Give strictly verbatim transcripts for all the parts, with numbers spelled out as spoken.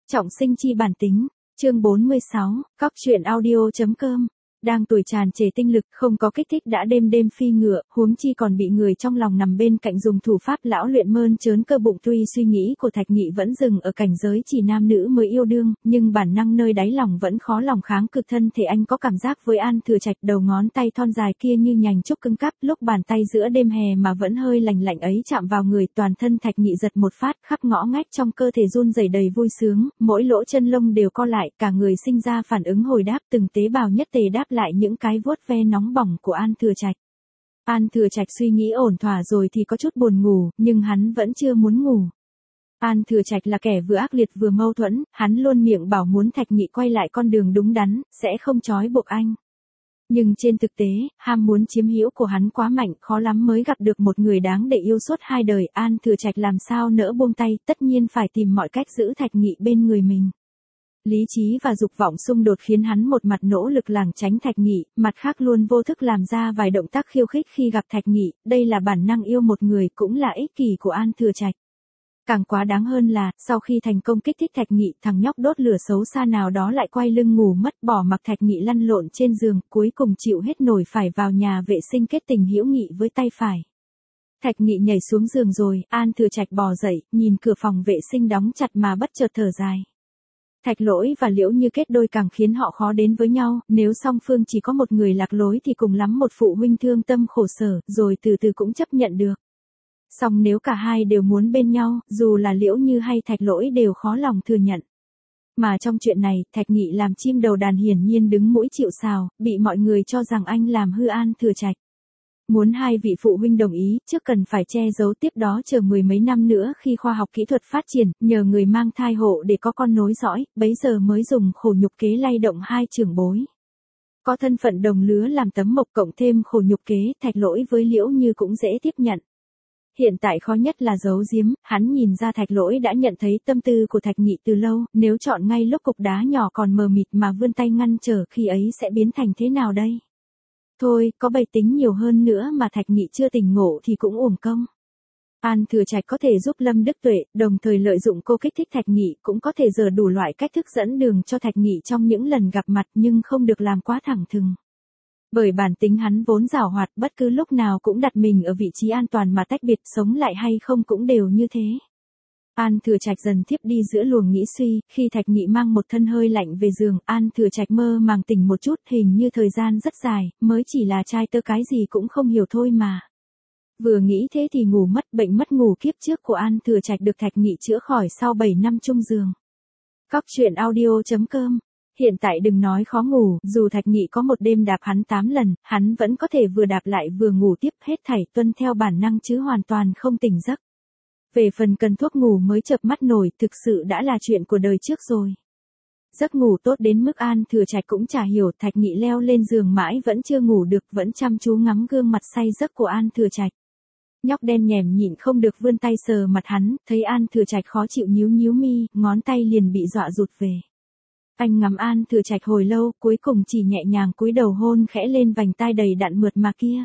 Trọng sinh chi bản tính, chương bốn mươi sáu, Cóc truyện audio.com. Đang tuổi tràn trề tinh lực, không có kích thích đã đêm đêm phi ngựa, huống chi còn bị người trong lòng nằm bên cạnh dùng thủ pháp lão luyện mơn trớn cơ bụng. Tuy suy nghĩ của Thạch Nghị vẫn dừng ở cảnh giới chỉ nam nữ mới yêu đương, nhưng bản năng nơi đáy lòng vẫn khó lòng kháng cự. Thân thể anh có cảm giác với An Thừa Trạch, đầu ngón tay thon dài kia như nhành trúc cứng cáp, lúc bàn tay giữa đêm hè mà vẫn hơi lành lạnh ấy chạm vào người, toàn thân Thạch Nghị giật một phát, khắp ngõ ngách trong cơ thể run rẩy đầy vui sướng, mỗi lỗ chân lông đều co lại, cả người sinh ra phản ứng hồi đáp, từng tế bào nhất tề đáp lại những cái vuốt ve nóng bỏng của An Thừa Trạch. An Thừa Trạch suy nghĩ ổn thỏa rồi thì có chút buồn ngủ, nhưng hắn vẫn chưa muốn ngủ. An Thừa Trạch là kẻ vừa ác liệt vừa mâu thuẫn, hắn luôn miệng bảo muốn Thạch Nghị quay lại con đường đúng đắn, sẽ không trói buộc anh. Nhưng trên thực tế, ham muốn chiếm hữu của hắn quá mạnh, khó lắm mới gặp được một người đáng để yêu suốt hai đời. An Thừa Trạch làm sao nỡ buông tay, tất nhiên phải tìm mọi cách giữ Thạch Nghị bên người mình. Lý trí và dục vọng xung đột khiến hắn một mặt nỗ lực lảng tránh Thạch Nghị, mặt khác luôn vô thức làm ra vài động tác khiêu khích khi gặp Thạch Nghị, đây là bản năng yêu một người cũng là ích kỷ của An Thừa Trạch. Càng quá đáng hơn là, sau khi thành công kích thích Thạch Nghị, thằng nhóc đốt lửa xấu xa nào đó lại quay lưng ngủ mất, bỏ mặc Thạch Nghị lăn lộn trên giường, cuối cùng chịu hết nổi phải vào nhà vệ sinh kết tình hữu nghị với tay phải. Thạch Nghị nhảy xuống giường rồi, An Thừa Trạch bò dậy, nhìn cửa phòng vệ sinh đóng chặt mà bất chợt thở dài. Thạch Lỗi và Liễu Như kết đôi càng khiến họ khó đến với nhau, nếu song phương chỉ có một người lạc lối thì cùng lắm một phụ huynh thương tâm khổ sở, rồi từ từ cũng chấp nhận được. Song nếu cả hai đều muốn bên nhau, dù là Liễu Như hay Thạch Lỗi đều khó lòng thừa nhận. Mà trong chuyện này, Thạch Nghị làm chim đầu đàn hiển nhiên đứng mũi chịu sào, bị mọi người cho rằng anh làm hư An Thừa Trạch. Muốn hai vị phụ huynh đồng ý, trước cần phải che giấu, tiếp đó chờ mười mấy năm nữa khi khoa học kỹ thuật phát triển, nhờ người mang thai hộ để có con nối dõi, bấy giờ mới dùng khổ nhục kế lay động hai trưởng bối. Có thân phận đồng lứa làm tấm mộc cộng thêm khổ nhục kế, Thạch Lỗi với Liễu Như cũng dễ tiếp nhận. Hiện tại khó nhất là giấu giếm, hắn nhìn ra Thạch Lỗi đã nhận thấy tâm tư của Thạch Nghị từ lâu, nếu chọn ngay lúc cục đá nhỏ còn mờ mịt mà vươn tay ngăn trở, khi ấy sẽ biến thành thế nào đây? Thôi, có bày tính nhiều hơn nữa mà Thạch Nghị chưa tỉnh ngộ thì cũng uổng công. An Thừa Trạch có thể giúp Lâm Đức Tuệ, đồng thời lợi dụng cô kích thích Thạch Nghị, cũng có thể dở đủ loại cách thức dẫn đường cho Thạch Nghị trong những lần gặp mặt, nhưng không được làm quá thẳng thừng. Bởi bản tính hắn vốn giảo hoạt, bất cứ lúc nào cũng đặt mình ở vị trí an toàn mà tách biệt, sống lại hay không cũng đều như thế. An Thừa Trạch dần thiếp đi giữa luồng nghĩ suy, khi Thạch Nghị mang một thân hơi lạnh về giường, An Thừa Trạch mơ màng tỉnh một chút, hình như thời gian rất dài, mới chỉ là trai tơ cái gì cũng không hiểu thôi mà. Vừa nghĩ thế thì ngủ mất, bệnh mất ngủ kiếp trước của An Thừa Trạch được Thạch Nghị chữa khỏi sau bảy năm chung giường. Cóc truyện audio.com. Hiện tại đừng nói khó ngủ, dù Thạch Nghị có một đêm đạp hắn tám lần, hắn vẫn có thể vừa đạp lại vừa ngủ tiếp, hết thảy tuân theo bản năng chứ hoàn toàn không tỉnh giấc. Về phần cần thuốc ngủ mới chợp mắt nổi, thực sự đã là chuyện của đời trước rồi. Giấc ngủ tốt đến mức An Thừa Trạch cũng chả hiểu, Thạch Nghị leo lên giường mãi vẫn chưa ngủ được, vẫn chăm chú ngắm gương mặt say giấc của An Thừa Trạch. Nhóc đen nhèm nhịn không được vươn tay sờ mặt hắn, thấy An Thừa Trạch khó chịu nhíu nhíu mi, ngón tay liền bị dọa rụt về. Anh ngắm An Thừa Trạch hồi lâu, cuối cùng chỉ nhẹ nhàng cúi đầu hôn khẽ lên vành tai đầy đặn mượt mà kia.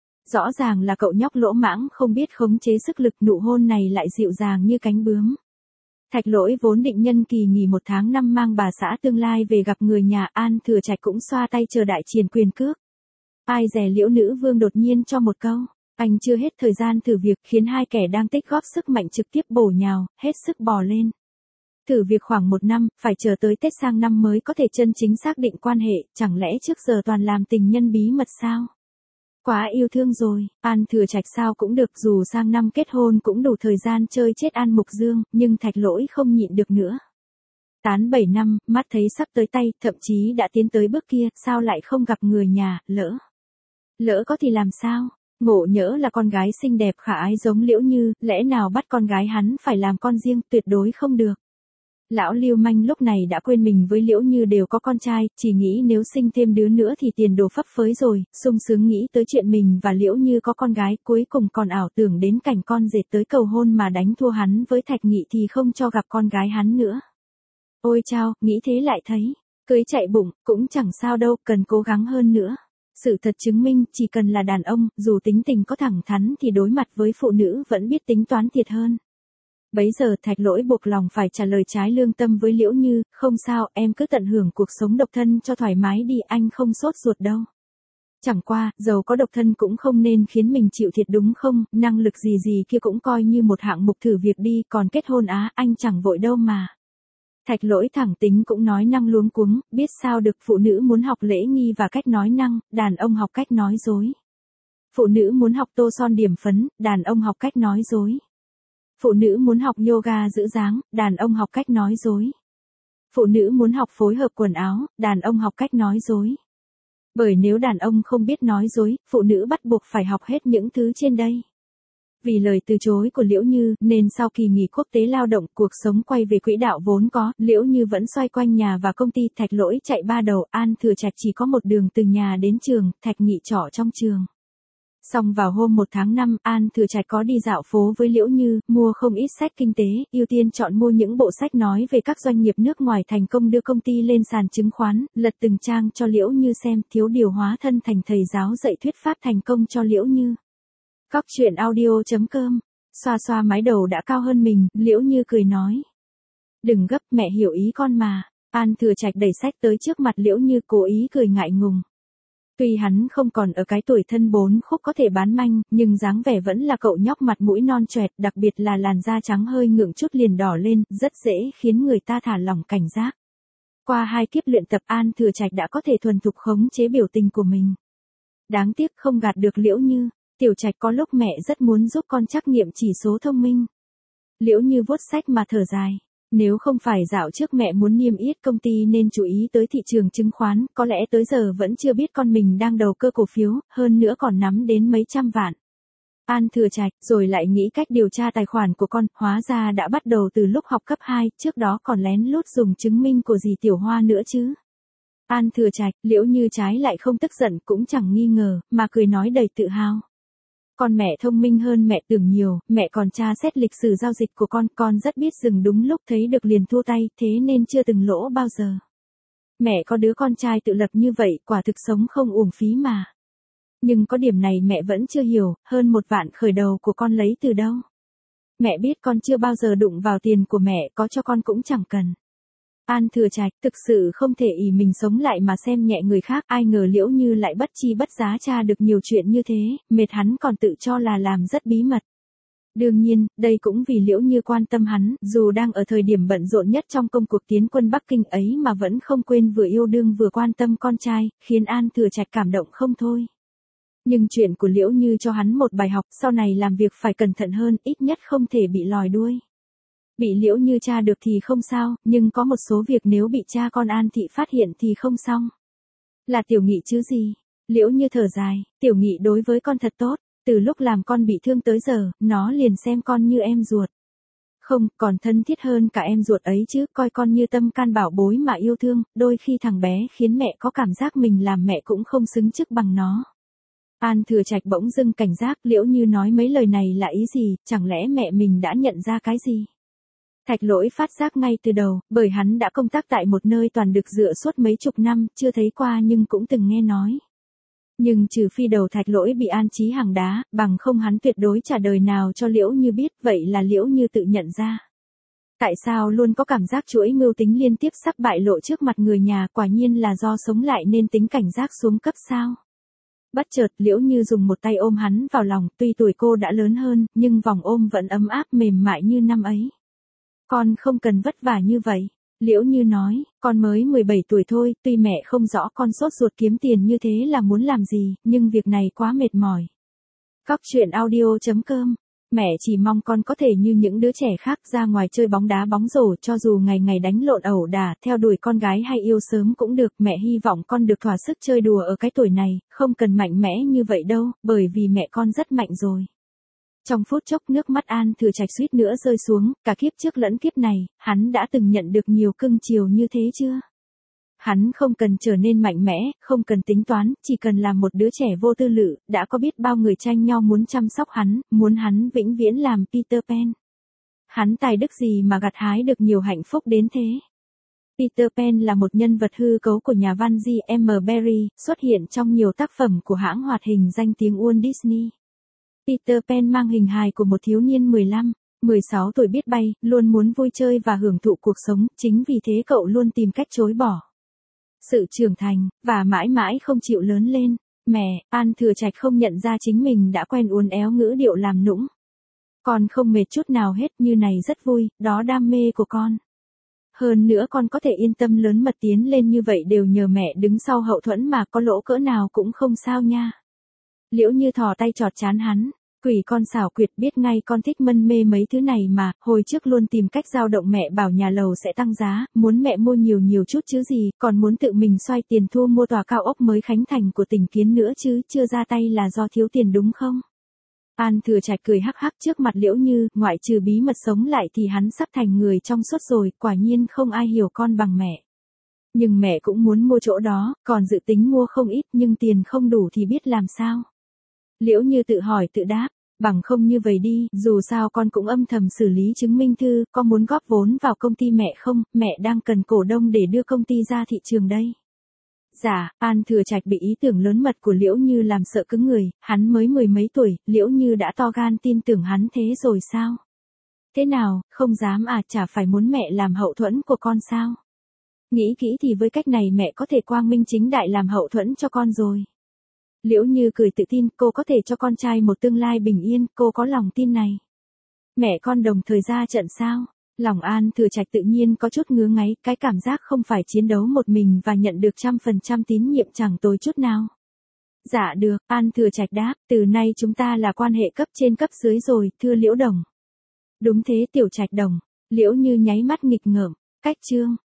Rõ ràng là cậu nhóc lỗ mãng không biết khống chế sức lực, nụ hôn này lại dịu dàng như cánh bướm. Thạch Lỗi vốn định nhân kỳ nghỉ một tháng năm mang bà xã tương lai về gặp người nhà, An Thừa Trạch cũng xoa tay chờ đại triền quyền cước. Ai dè Liễu Nữ Vương đột nhiên cho một câu, anh chưa hết thời gian thử việc, khiến hai kẻ đang tích góp sức mạnh trực tiếp bổ nhào, hết sức bò lên. Thử việc khoảng một năm, phải chờ tới Tết sang năm mới có thể chân chính xác định quan hệ, chẳng lẽ trước giờ toàn làm tình nhân bí mật sao? Quá yêu thương rồi, An Thừa Trạch sao cũng được, dù sang năm kết hôn cũng đủ thời gian chơi chết An Mục Dương, nhưng Thạch Lỗi không nhịn được nữa. Tán bảy năm, mắt thấy sắp tới tay, thậm chí đã tiến tới bước kia, sao lại không gặp người nhà, lỡ. Lỡ có thì làm sao? Ngộ nhỡ là con gái xinh đẹp khả ái giống Liễu Như, lẽ nào bắt con gái hắn phải làm con riêng, tuyệt đối không được. Lão lưu manh lúc này đã quên mình với Liễu Như đều có con trai, chỉ nghĩ nếu sinh thêm đứa nữa thì tiền đồ phấp phới rồi, sung sướng nghĩ tới chuyện mình và Liễu Như có con gái, cuối cùng còn ảo tưởng đến cảnh con dệt tới cầu hôn mà đánh thua hắn với Thạch Nghị thì không cho gặp con gái hắn nữa. Ôi chao, nghĩ thế lại thấy, cưới chạy bụng, cũng chẳng sao đâu, cần cố gắng hơn nữa. Sự thật chứng minh, chỉ cần là đàn ông, dù tính tình có thẳng thắn thì đối mặt với phụ nữ vẫn biết tính toán thiệt hơn. Bấy giờ Thạch Lỗi buộc lòng phải trả lời trái lương tâm với Liễu Như, không sao, em cứ tận hưởng cuộc sống độc thân cho thoải mái đi, anh không sốt ruột đâu. Chẳng qua, dầu có độc thân cũng không nên khiến mình chịu thiệt đúng không, năng lực gì gì kia cũng coi như một hạng mục thử việc đi, còn kết hôn á, anh chẳng vội đâu mà. Thạch Lỗi thẳng tính cũng nói năng luống cuống, biết sao được, phụ nữ muốn học lễ nghi và cách nói năng, đàn ông học cách nói dối. Phụ nữ muốn học tô son điểm phấn, đàn ông học cách nói dối. Phụ nữ muốn học yoga giữ dáng, đàn ông học cách nói dối. Phụ nữ muốn học phối hợp quần áo, đàn ông học cách nói dối. Bởi nếu đàn ông không biết nói dối, phụ nữ bắt buộc phải học hết những thứ trên đây. Vì lời từ chối của Liễu Như, nên sau kỳ nghỉ quốc tế lao động, cuộc sống quay về quỹ đạo vốn có, Liễu Như vẫn xoay quanh nhà và công ty. Thạch Lỗi chạy ba đầu, An Thừa Trạch chỉ có một đường từ nhà đến trường, Thạch Nghị trọ trong trường. Xong vào hôm một tháng năm, An Thừa Trạch có đi dạo phố với Liễu Như, mua không ít sách kinh tế, ưu tiên chọn mua những bộ sách nói về các doanh nghiệp nước ngoài thành công đưa công ty lên sàn chứng khoán, lật từng trang cho Liễu Như xem, thiếu điều hóa thân thành thầy giáo dạy thuyết pháp thành công cho Liễu Như. Cóc truyện audio chấm com, xoa xoa mái đầu đã cao hơn mình, Liễu Như cười nói. Đừng gấp, mẹ hiểu ý con mà. An Thừa Trạch đẩy sách tới trước mặt Liễu Như, cố ý cười ngại ngùng. Tuy hắn không còn ở cái tuổi thân bốn khúc có thể bán manh, nhưng dáng vẻ vẫn là cậu nhóc mặt mũi non choẹt, đặc biệt là làn da trắng hơi ngượng chút liền đỏ lên, rất dễ khiến người ta thả lỏng cảnh giác. Qua hai kiếp luyện tập, An Thừa Trạch đã có thể thuần thục khống chế biểu tình của mình. Đáng tiếc không gạt được Liễu Như, Tiểu Trạch có lúc mẹ rất muốn giúp con trắc nghiệm chỉ số thông minh. Liễu Như vuốt sách mà thở dài. Nếu không phải dạo trước mẹ muốn niêm yết công ty nên chú ý tới thị trường chứng khoán, có lẽ tới giờ vẫn chưa biết con mình đang đầu cơ cổ phiếu, hơn nữa còn nắm đến mấy trăm vạn. An Thừa Trạch, rồi lại nghĩ cách điều tra tài khoản của con, hóa ra đã bắt đầu từ lúc học cấp hai, trước đó còn lén lút dùng chứng minh của dì Tiểu Hoa nữa chứ. An Thừa Trạch, Liễu Như trái lại không tức giận cũng chẳng nghi ngờ, mà cười nói đầy tự hào. Con mẹ thông minh hơn mẹ tưởng nhiều, mẹ còn tra xét lịch sử giao dịch của con, con rất biết dừng đúng lúc thấy được liền thua tay, thế nên chưa từng lỗ bao giờ. Mẹ có đứa con trai tự lập như vậy, quả thực sống không uổng phí mà. Nhưng có điểm này mẹ vẫn chưa hiểu, hơn một vạn khởi đầu của con lấy từ đâu. Mẹ biết con chưa bao giờ đụng vào tiền của mẹ, có cho con cũng chẳng cần. An Thừa Trạch, thực sự không thể ỷ mình sống lại mà xem nhẹ người khác, ai ngờ Liễu Như lại bất chi bất giá tra được nhiều chuyện như thế, mệt hắn còn tự cho là làm rất bí mật. Đương nhiên, đây cũng vì Liễu Như quan tâm hắn, dù đang ở thời điểm bận rộn nhất trong công cuộc tiến quân Bắc Kinh ấy mà vẫn không quên vừa yêu đương vừa quan tâm con trai, khiến An Thừa Trạch cảm động không thôi. Nhưng chuyện của Liễu Như cho hắn một bài học, sau này làm việc phải cẩn thận hơn, ít nhất không thể bị lòi đuôi. Bị Liễu Như tra được thì không sao, nhưng có một số việc nếu bị cha con An Thị phát hiện thì không xong. Là Tiểu Nghị chứ gì? Liễu Như thở dài, Tiểu Nghị đối với con thật tốt, từ lúc làm con bị thương tới giờ, nó liền xem con như em ruột. Không, còn thân thiết hơn cả em ruột ấy chứ, coi con như tâm can bảo bối mà yêu thương, đôi khi thằng bé khiến mẹ có cảm giác mình làm mẹ cũng không xứng chức bằng nó. An Thừa Trạch bỗng dưng cảnh giác, Liễu Như nói mấy lời này là ý gì, chẳng lẽ mẹ mình đã nhận ra cái gì? Thạch Lỗi phát giác ngay từ đầu, bởi hắn đã công tác tại một nơi toàn được dựa suốt mấy chục năm, chưa thấy qua nhưng cũng từng nghe nói. Nhưng trừ phi đầu Thạch Lỗi bị an trí hàng đá, bằng không hắn tuyệt đối trả đời nào cho Liễu Như biết, vậy là Liễu Như tự nhận ra. Tại sao luôn có cảm giác chuỗi mưu tính liên tiếp sắp bại lộ trước mặt người nhà, quả nhiên là do sống lại nên tính cảnh giác xuống cấp sao? Bất chợt Liễu Như dùng một tay ôm hắn vào lòng, tuy tuổi cô đã lớn hơn, nhưng vòng ôm vẫn ấm áp mềm mại như năm ấy. Con không cần vất vả như vậy. Liễu Như nói, con mới mười bảy tuổi thôi, tuy mẹ không rõ con sốt ruột kiếm tiền như thế là muốn làm gì, nhưng việc này quá mệt mỏi. Cóc truyện audio chấm com, mẹ chỉ mong con có thể như những đứa trẻ khác ra ngoài chơi bóng đá bóng rổ, cho dù ngày ngày đánh lộn ẩu đả, theo đuổi con gái hay yêu sớm cũng được, mẹ hy vọng con được thỏa sức chơi đùa ở cái tuổi này, không cần mạnh mẽ như vậy đâu, bởi vì mẹ con rất mạnh rồi. Trong phút chốc nước mắt An Thừa Trạch suýt nữa rơi xuống, cả kiếp trước lẫn kiếp này, hắn đã từng nhận được nhiều cưng chiều như thế chưa? Hắn không cần trở nên mạnh mẽ, không cần tính toán, chỉ cần là một đứa trẻ vô tư lự, đã có biết bao người tranh nhau muốn chăm sóc hắn, muốn hắn vĩnh viễn làm Peter Pan. Hắn tài đức gì mà gặt hái được nhiều hạnh phúc đến thế? Peter Pan là một nhân vật hư cấu của nhà văn J M Barrie, xuất hiện trong nhiều tác phẩm của hãng hoạt hình danh tiếng Walt Disney. Peter Pan mang hình hài của một thiếu niên mười lăm, mười sáu tuổi biết bay, luôn muốn vui chơi và hưởng thụ cuộc sống, chính vì thế cậu luôn tìm cách chối bỏ sự trưởng thành, và mãi mãi không chịu lớn lên. Mẹ, An Thừa Trạch không nhận ra chính mình đã quen uốn éo ngữ điệu làm nũng. Con không mệt chút nào hết, như này rất vui, đó đam mê của con. Hơn nữa con có thể yên tâm lớn mật tiến lên như vậy đều nhờ mẹ đứng sau hậu thuẫn mà, có lỗ cỡ nào cũng không sao nha. Liễu Như thò tay chọt chán hắn. Quỷ con xảo quyệt, biết ngay con thích mân mê mấy thứ này mà, hồi trước luôn tìm cách dao động mẹ bảo nhà lầu sẽ tăng giá, muốn mẹ mua nhiều nhiều chút chứ gì, còn muốn tự mình xoay tiền thu mua tòa cao ốc mới khánh thành của tỉnh Kiến nữa chứ, chưa ra tay là do thiếu tiền đúng không? An Thừa Trạch cười hắc hắc trước mặt Liễu Như, ngoại trừ bí mật sống lại thì hắn sắp thành người trong suốt rồi, quả nhiên không ai hiểu con bằng mẹ. Nhưng mẹ cũng muốn mua chỗ đó, còn dự tính mua không ít, nhưng tiền không đủ thì biết làm sao? Liễu Như tự hỏi tự đáp, bằng không như vậy đi, dù sao con cũng âm thầm xử lý chứng minh thư, con muốn góp vốn vào công ty mẹ không, mẹ đang cần cổ đông để đưa công ty ra thị trường đây. Dạ, An Thừa Trạch bị ý tưởng lớn mật của Liễu Như làm sợ cứng người, hắn mới mười mấy tuổi, Liễu Như đã to gan tin tưởng hắn thế rồi sao? Thế nào, không dám à, chả phải muốn mẹ làm hậu thuẫn của con sao? Nghĩ kỹ thì với cách này mẹ có thể quang minh chính đại làm hậu thuẫn cho con rồi. Liễu Như cười tự tin, cô có thể cho con trai một tương lai bình yên, cô có lòng tin này. Mẹ con đồng thời ra trận sao? Lòng An Thừa Trạch tự nhiên có chút ngứa ngáy, cái cảm giác không phải chiến đấu một mình và nhận được trăm phần trăm tín nhiệm chẳng tồi chút nào. Dạ được, An Thừa Trạch đáp, từ nay chúng ta là quan hệ cấp trên cấp dưới rồi, thưa Liễu Đồng. Đúng thế Tiểu Trạch Đồng, Liễu Như nháy mắt nghịch ngợm, cách chương.